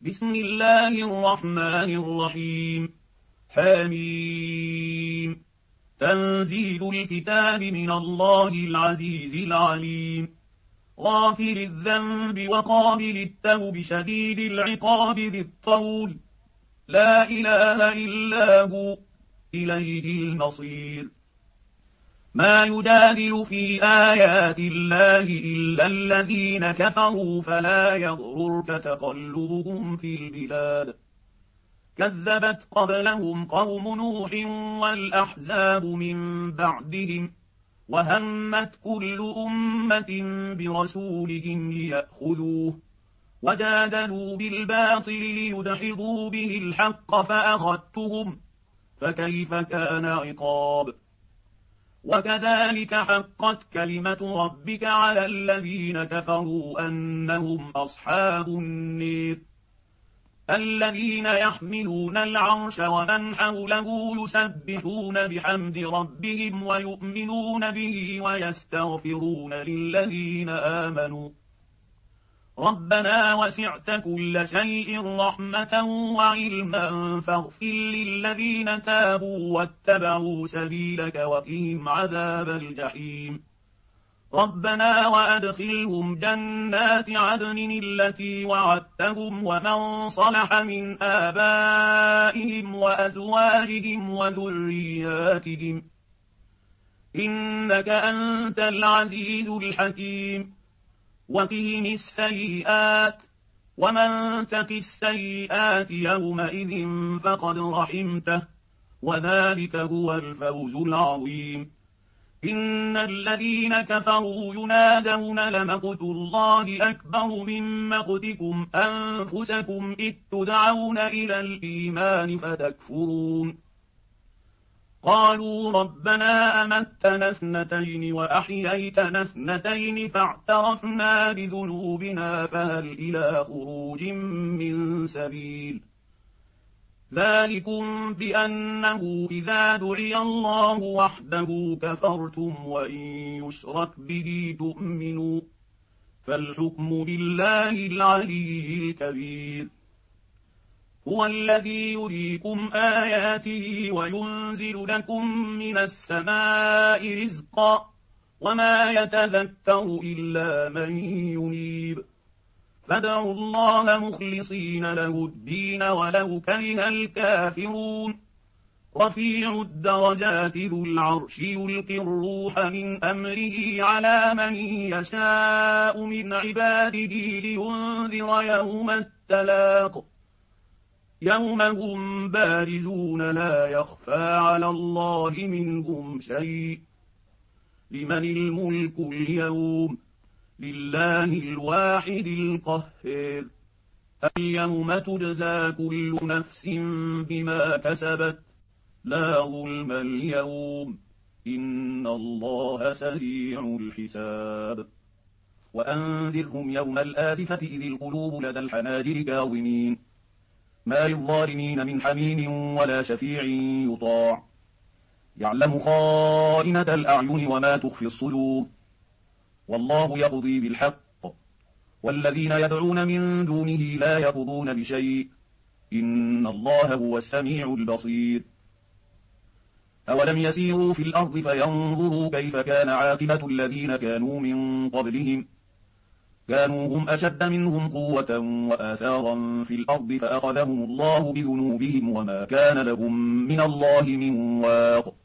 بسم الله الرحمن الرحيم. حميم. تنزيل الكتاب من الله العزيز العليم. غافر الذنب وقابل التوب شديد العقاب ذي الطول، لا إله إلا هو، إليه المصير. ما يجادل في آيات الله إلا الذين كفروا فلا يغررك تقلبهم في البلاد. كذبت قبلهم قوم نوح والأحزاب من بعدهم، وهمت كل أمة برسولهم ليأخذوه، وجادلوا بالباطل ليدحضوا به الحق فأخذتهم، فكيف كان عقاب. وكذلك حقت كلمة ربك على الذين كفروا أنهم أصحاب النير. الذين يحملون العرش ومن حوله يسبحون بحمد ربهم ويؤمنون به ويستغفرون للذين آمنوا ربنا وسعت كل شيء رحمة وعلما فاغفر للذين تابوا واتبعوا سبيلك وقهم عذاب الجحيم. ربنا وأدخلهم جنات عدن التي وعدتهم ومن صلح من آبائهم وأزواجهم وذرياتهم، إنك أنت العزيز الحكيم. وقهم السيئات، ومن تق السيئات يومئذ فقد رحمته، وذلك هو الفوز العظيم. إن الذين كفروا ينادون لمقت الله أكبر من مقتكم أنفسكم إذ تدعون إلى الإيمان فتكفرون. قالوا ربنا أمتنا اثنتين وأحييتنا اثنتين فاعترفنا بذنوبنا فهل إلى خروج من سبيل. ذلكم بأنه إذا دعي الله وحده كفرتم وإن يشرك به تؤمنوا، فالحكم لله العلي الكبير. هو الذي يريكم آياته وينزل لكم من السماء رزقا، وما يتذكر إلا من ينيب. فادعوا الله مخلصين له الدين ولو كره الكافرون. رفيع الدرجات ذو العرش يلقي الروح من أمره على من يشاء من عباده لينذر يوم التلاق، يوم هم بارزون لا يخفى على الله منهم شيء. لمن الملك اليوم؟ لله الواحد القهار. اليوم تجزى كل نفس بما كسبت، لا ظلم اليوم، إن الله سريع الحساب. وأنذرهم يوم الآزفة إذ القلوب لدى الحناجر كاظمين، ما للظالمين من حميم ولا شفيع يطاع، يعلم خائنة الأعين وما تخفي الصدور، والله يقضي بالحق، والذين يدعون من دونه لا يقضون بشيء، إن الله هو السميع البصير. أولم يسيروا في الأرض فينظروا كيف كان عاقبة الذين كانوا من قبلهم، كانوا هم أشد منهم قوة وآثارا في الأرض فأخذهم الله بذنوبهم وما كان لهم من الله من واق.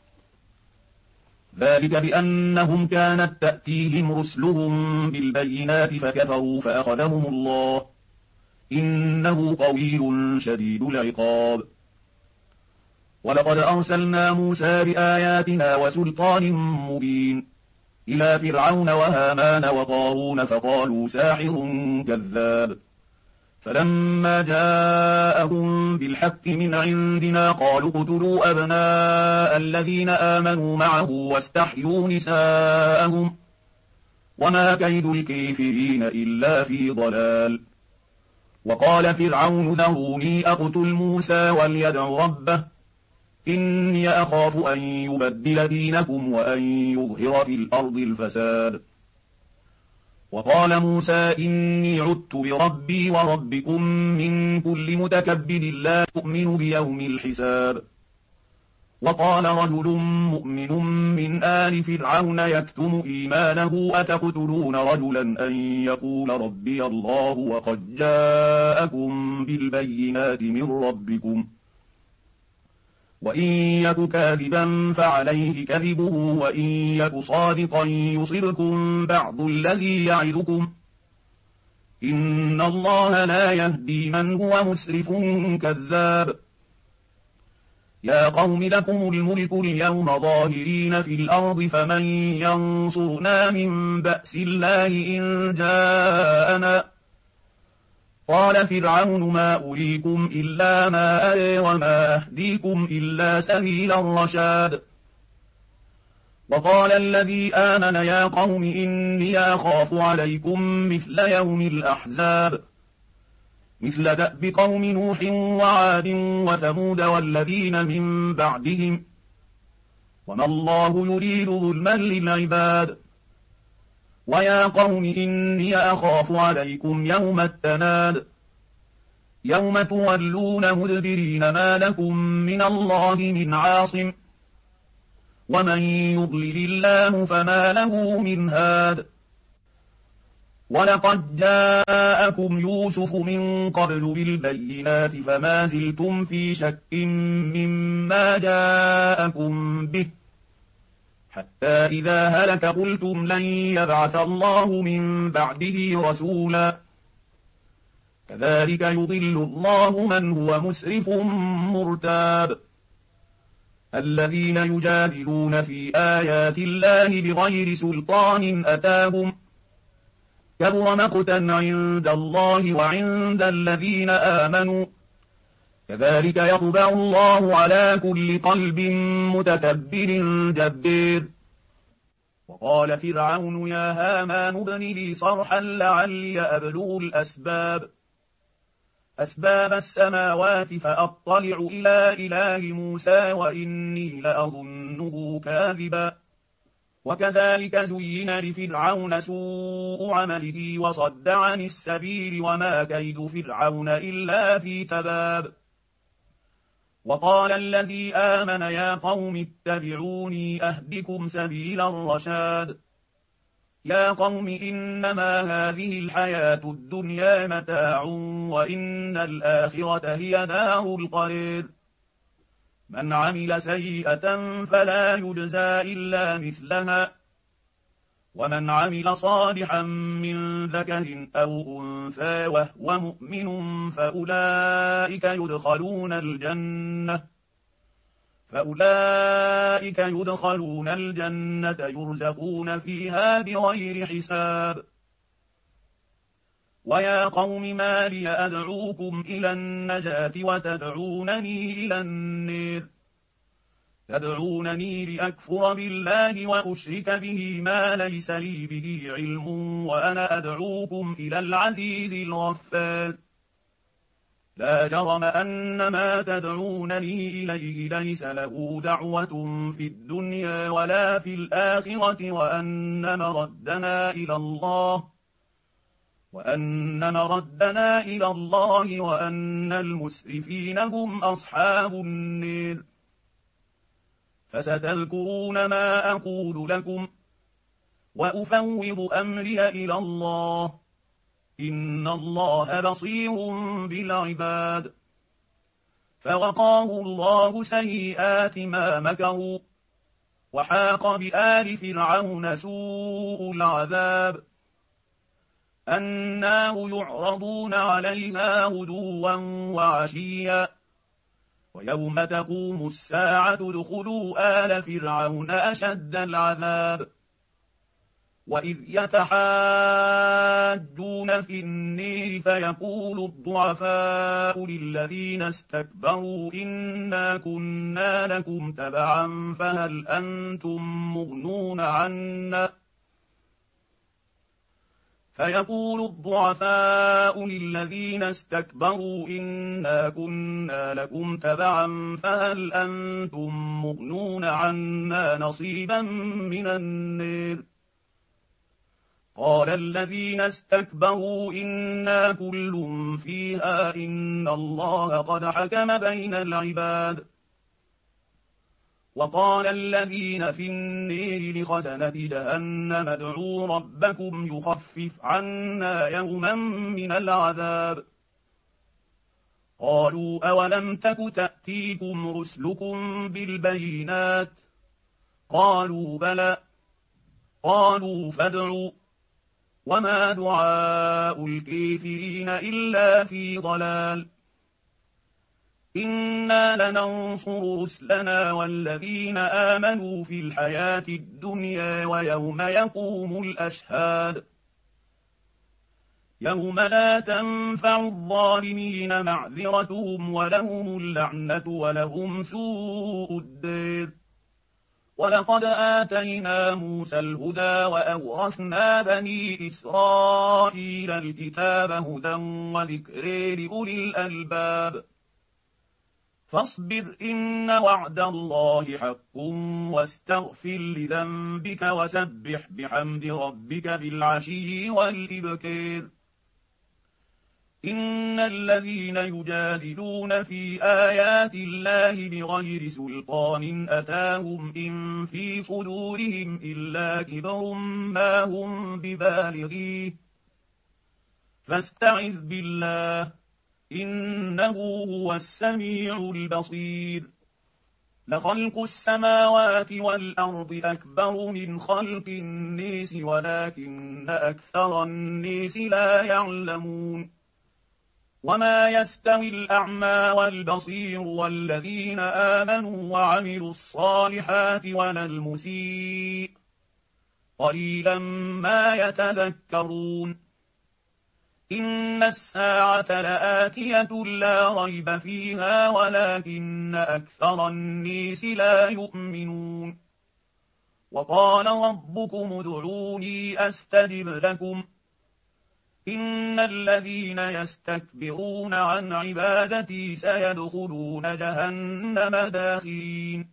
ذلك بأنهم كانت تأتيهم رسلهم بالبينات فكفروا فأخذهم الله، إنه قوي شديد العقاب. ولقد أرسلنا موسى بآياتنا وسلطان مبين إلى فرعون وهامان وقارون فقالوا ساحر كذاب، فلما جاءهم بالحق من عندنا قالوا اقتلوا أبناء الذين آمنوا معه واستحيوا نساءهم، وما كيد الكافرين إلا في ضلال. وقال فرعون ذروني أقتل موسى وليدع ربه إني أخاف أن يبدل دينكم وأن يظهر في الأرض الفساد. وقال موسى إني عدت بربي وربكم من كل متكبر لا يؤمن بيوم الحساب. وقال رجل مؤمن من آل فرعون يكتم إيمانه أتقتلون رجلا أن يقول ربي الله وقد جاءكم بالبينات من ربكم وإن يك كاذبا فعليه كذبه وإن يك صادقا يصبكم بعض الذي يعدكم إن الله لا يهدي من هو مسرف كذاب. يا قوم لكم الملك اليوم ظاهرين في الأرض فمن ينصرنا من بأس الله إن جاءنا. قال فرعون ما أريكم إلا ما أري وما أهديكم إلا سبيل الرشاد. وقال الذي آمن يا قوم إني أخاف عليكم مثل يوم الأحزاب مثل دأب قوم نوح وعاد وثمود والذين من بعدهم وما الله يريد ظلما للعباد. ويا قوم إني أخاف عليكم يوم التناد يوم تولون مدبرين ما لكم من الله من عاصم ومن يضلل الله فما له من هاد. ولقد جاءكم يوسف من قبل بالبينات فما زلتم في شك مما جاءكم به حتى إذا هلك قلتم لن يبعث الله من بعده رسولا. كذلك يضل الله من هو مسرف مرتاب. الذين يجادلون في آيات الله بغير سلطان أتاهم كبر مقتا عند الله وعند الذين آمنوا كذلك يطبع الله على كل قلب متكبر جبار. وقال فرعون يا هامان ابن لي صرحا لعلي أبلغ أسباب السماوات فأطلع إلى إله موسى وإني لأظنه كاذبا. وكذلك زين لفرعون سوء عمله وصد عن السبيل وما كيد فرعون إلا في تباب. وقال الذي آمن يا قوم اتبعوني أهدكم سبيل الرشاد. يا قوم إنما هذه الحياة الدنيا متاع وإن الآخرة هي دار القرار. من عمل سيئة فلا يجزى إلا مثلها ومن عمل صالحا من ذكر أو أنثى وهو مؤمن فأولئك يدخلون الجنة يرزقون فيها بغير حساب. ويا قوم ما لي أدعوكم إلى النجاة وتدعونني إلى النار. تدعونني لأكفر بالله وأشرك به ما ليس لي به علم وأنا أدعوكم إلى العزيز الغفار. لا جرم أن ما تدعونني إليه ليس له دعوة في الدنيا ولا في الآخرة وأن مردنا إلى الله وأن المسرفين هم أصحاب النار. فستذكرون ما أقول لكم وأفوض أمري إلى الله إن الله بصير بالعباد. فوقاه الله سيئات ما مكروا وحاق بآل فرعون سوء العذاب. النار يعرضون عليها غدوا وعشيا ويوم تقوم الساعة ادخلوا آل فرعون أشد العذاب. وإذ يتحاجون في النير فيقول الضعفاء للذين استكبروا إنا كنا لكم تبعا فهل أنتم مغنون عنا نصيبا من النار. قال الذين استكبروا إنا كل فيها إن الله قد حكم بين العباد. وقال الذين في النير لخزنة جهنم ادعوا ربكم يخفف عنا يوما من العذاب. قالوا أولم تك تأتيكم رسلكم بالبينات؟ قالوا بلى. قالوا فادعوا. وما دعاء الكافرين إلا في ضلال. إنا لننصر رسلنا والذين آمنوا في الحياة الدنيا ويوم يقوم الأشهاد. يوم لا تنفع الظالمين معذرتهم ولهم اللعنة ولهم سوء الدار. ولقد آتينا موسى الهدى وأورثنا بني إسرائيل الكتاب هدى وذكر لأولي الألباب. فاصبر إن وعد الله حق واستغفر لذنبك وسبح بحمد ربك بالعشي والإبكار. إن الذين يجادلون في آيات الله بغير سلطان أتاهم إن في صدورهم إلا كبر ما هم ببالغيه فاستعذ بالله إنه هو السميع البصير. لخلق السماوات والأرض أكبر من خلق الناس ولكن أكثر الناس لا يعلمون. وما يستوي الأعمى والبصير والذين آمنوا وعملوا الصالحات ولا المسيء قليلا ما يتذكرون. إن الساعة لآتية لا ريب فيها ولكن أكثر الناس لا يؤمنون. وقال ربكم ادعوني أستجب لكم إن الذين يستكبرون عن عبادتي سيدخلون جهنم داخرين.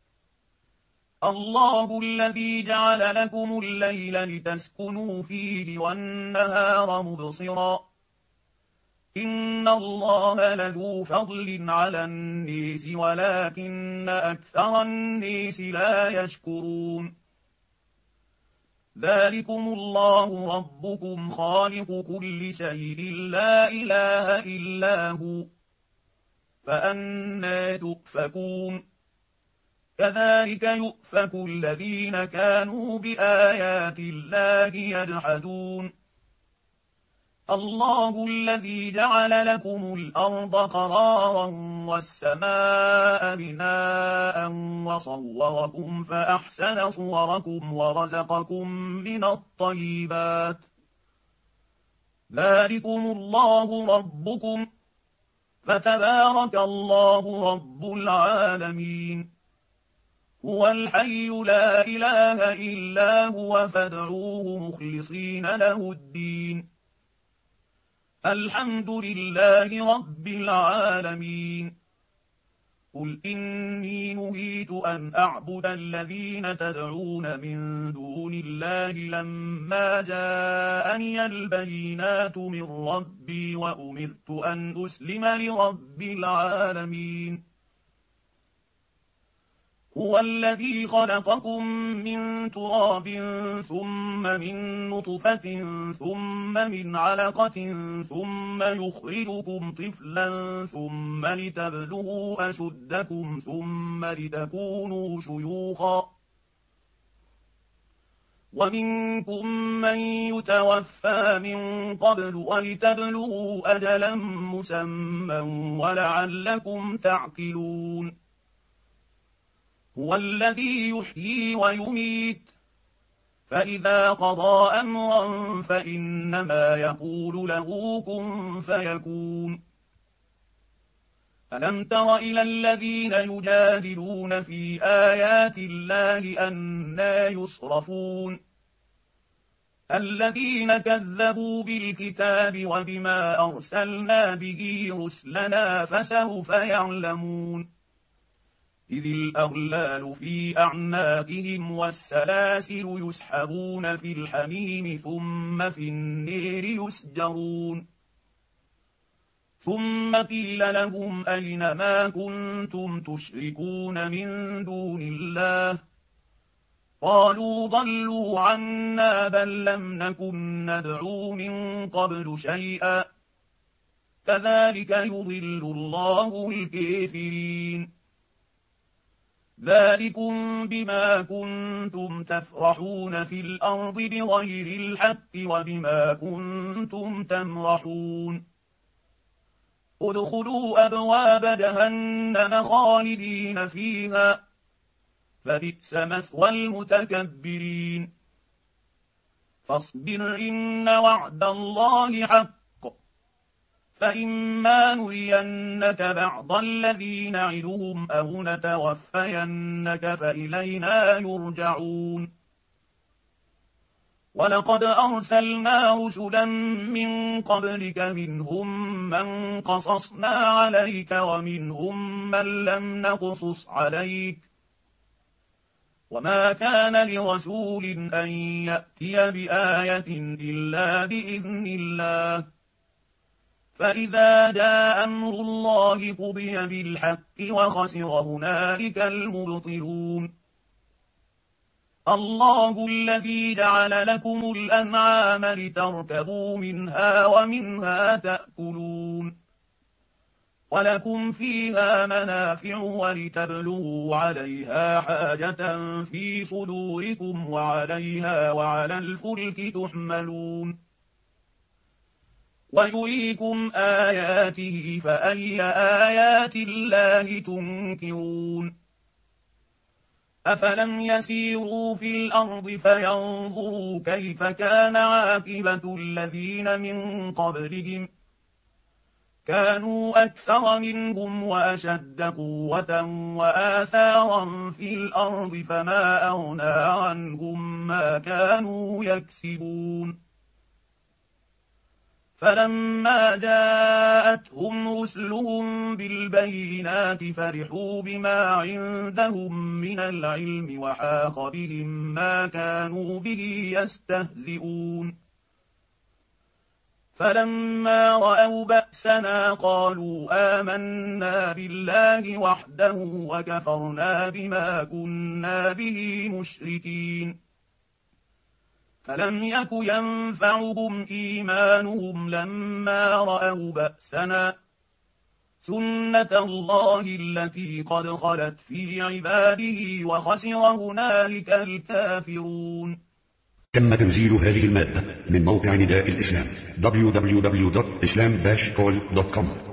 الله الذي جعل لكم الليل لتسكنوا فيه والنهار مبصرا إن الله لذو فضل على الناس ولكن أكثر الناس لا يشكرون. ذلكم الله ربكم خالق كل شيء لا إله إلا هو فأنى تؤفكون. كذلك يؤفك الذين كانوا بآيات الله يجحدون. الله الذي جعل لكم الأرض قرارا والسماء بناء وصوركم فأحسن صوركم ورزقكم من الطيبات. ذلكم الله ربكم فتبارك الله رب العالمين. هو الحي لا إله إلا هو فادعوه مخلصين له الدين. الحمد لله رب العالمين. قل إني نهيت أن أعبد الذين تدعون من دون الله لما جاءني البينات من ربي وأمرت أن أسلم لرب العالمين. هو الذي خلقكم من تراب ثم من نطفة ثم من علقة ثم يخرجكم طفلا ثم لتبلغوا أشدكم ثم لتكونوا شيوخا ومنكم من يتوفى من قبل ولتبلغوا أجلا مسمى ولعلكم تعقلون. هو الذي يحيي ويميت فإذا قضى أمرا فإنما يقول له كن فيكون. ألم تر إلى الذين يجادلون في آيات الله أنى يصرفون الذين كذبوا بالكتاب وبما أرسلنا به رسلنا فسوف يعلمون. إذ الأغلال في أعناقهم والسلاسل يسحبون في الحميم ثم في النير يسجرون ثم قيل لهم أين ما كنتم تشركون من دون الله قالوا ضلوا عنا بل لم نكن ندعو من قبل شيئا كذلك يضل الله الكافرين ذلكم بما كنتم تفرحون في الأرض بغير الحق وبما كنتم تمرحون ادخلوا أبواب جهنم خالدين فيها فبئس مثوى المتكبرين فاصبر إن وعد الله حق فإما نرينك بعض الذي نعدهم أو نتوفينك فإلينا يرجعون ولقد أرسلنا رسلا من قبلك منهم من قصصنا عليك ومنهم من لم نقصص عليك وما كان لرسول أن يأتي بآية إلا بإذن الله فإذا جاء أمر الله قضي بالحق وخسر هنالك المبطلون الله الذي جعل لكم الأنعام لتركبوا منها ومنها تأكلون ولكم فيها منافع ولتبلغوا عليها حاجة في صدوركم وعليها وعلى الفلك تحملون ويريكم آياته فأي آيات الله تنكرون أفلم يسيروا في الأرض فينظروا كيف كان عاقبة الذين من قبلهم كانوا أكثر منهم وأشد قوة وآثارا في الأرض فما أغنى عنهم ما كانوا يكسبون فلما جاءتهم رسلهم بالبينات فرحوا بما عندهم من العلم وحاق بهم ما كانوا به يستهزئون فلما رأوا بأسنا قالوا آمنا بالله وحده وكفرنا بما كنا به مشركين فلم يك ينفعهم إيمانهم لما رأوا بأسنا سنة الله التي قد خلت في عباده وخسر هنالك الكافرون. تم تنزيل هذه المادة من موقع نداء الإسلام www.islam-call.com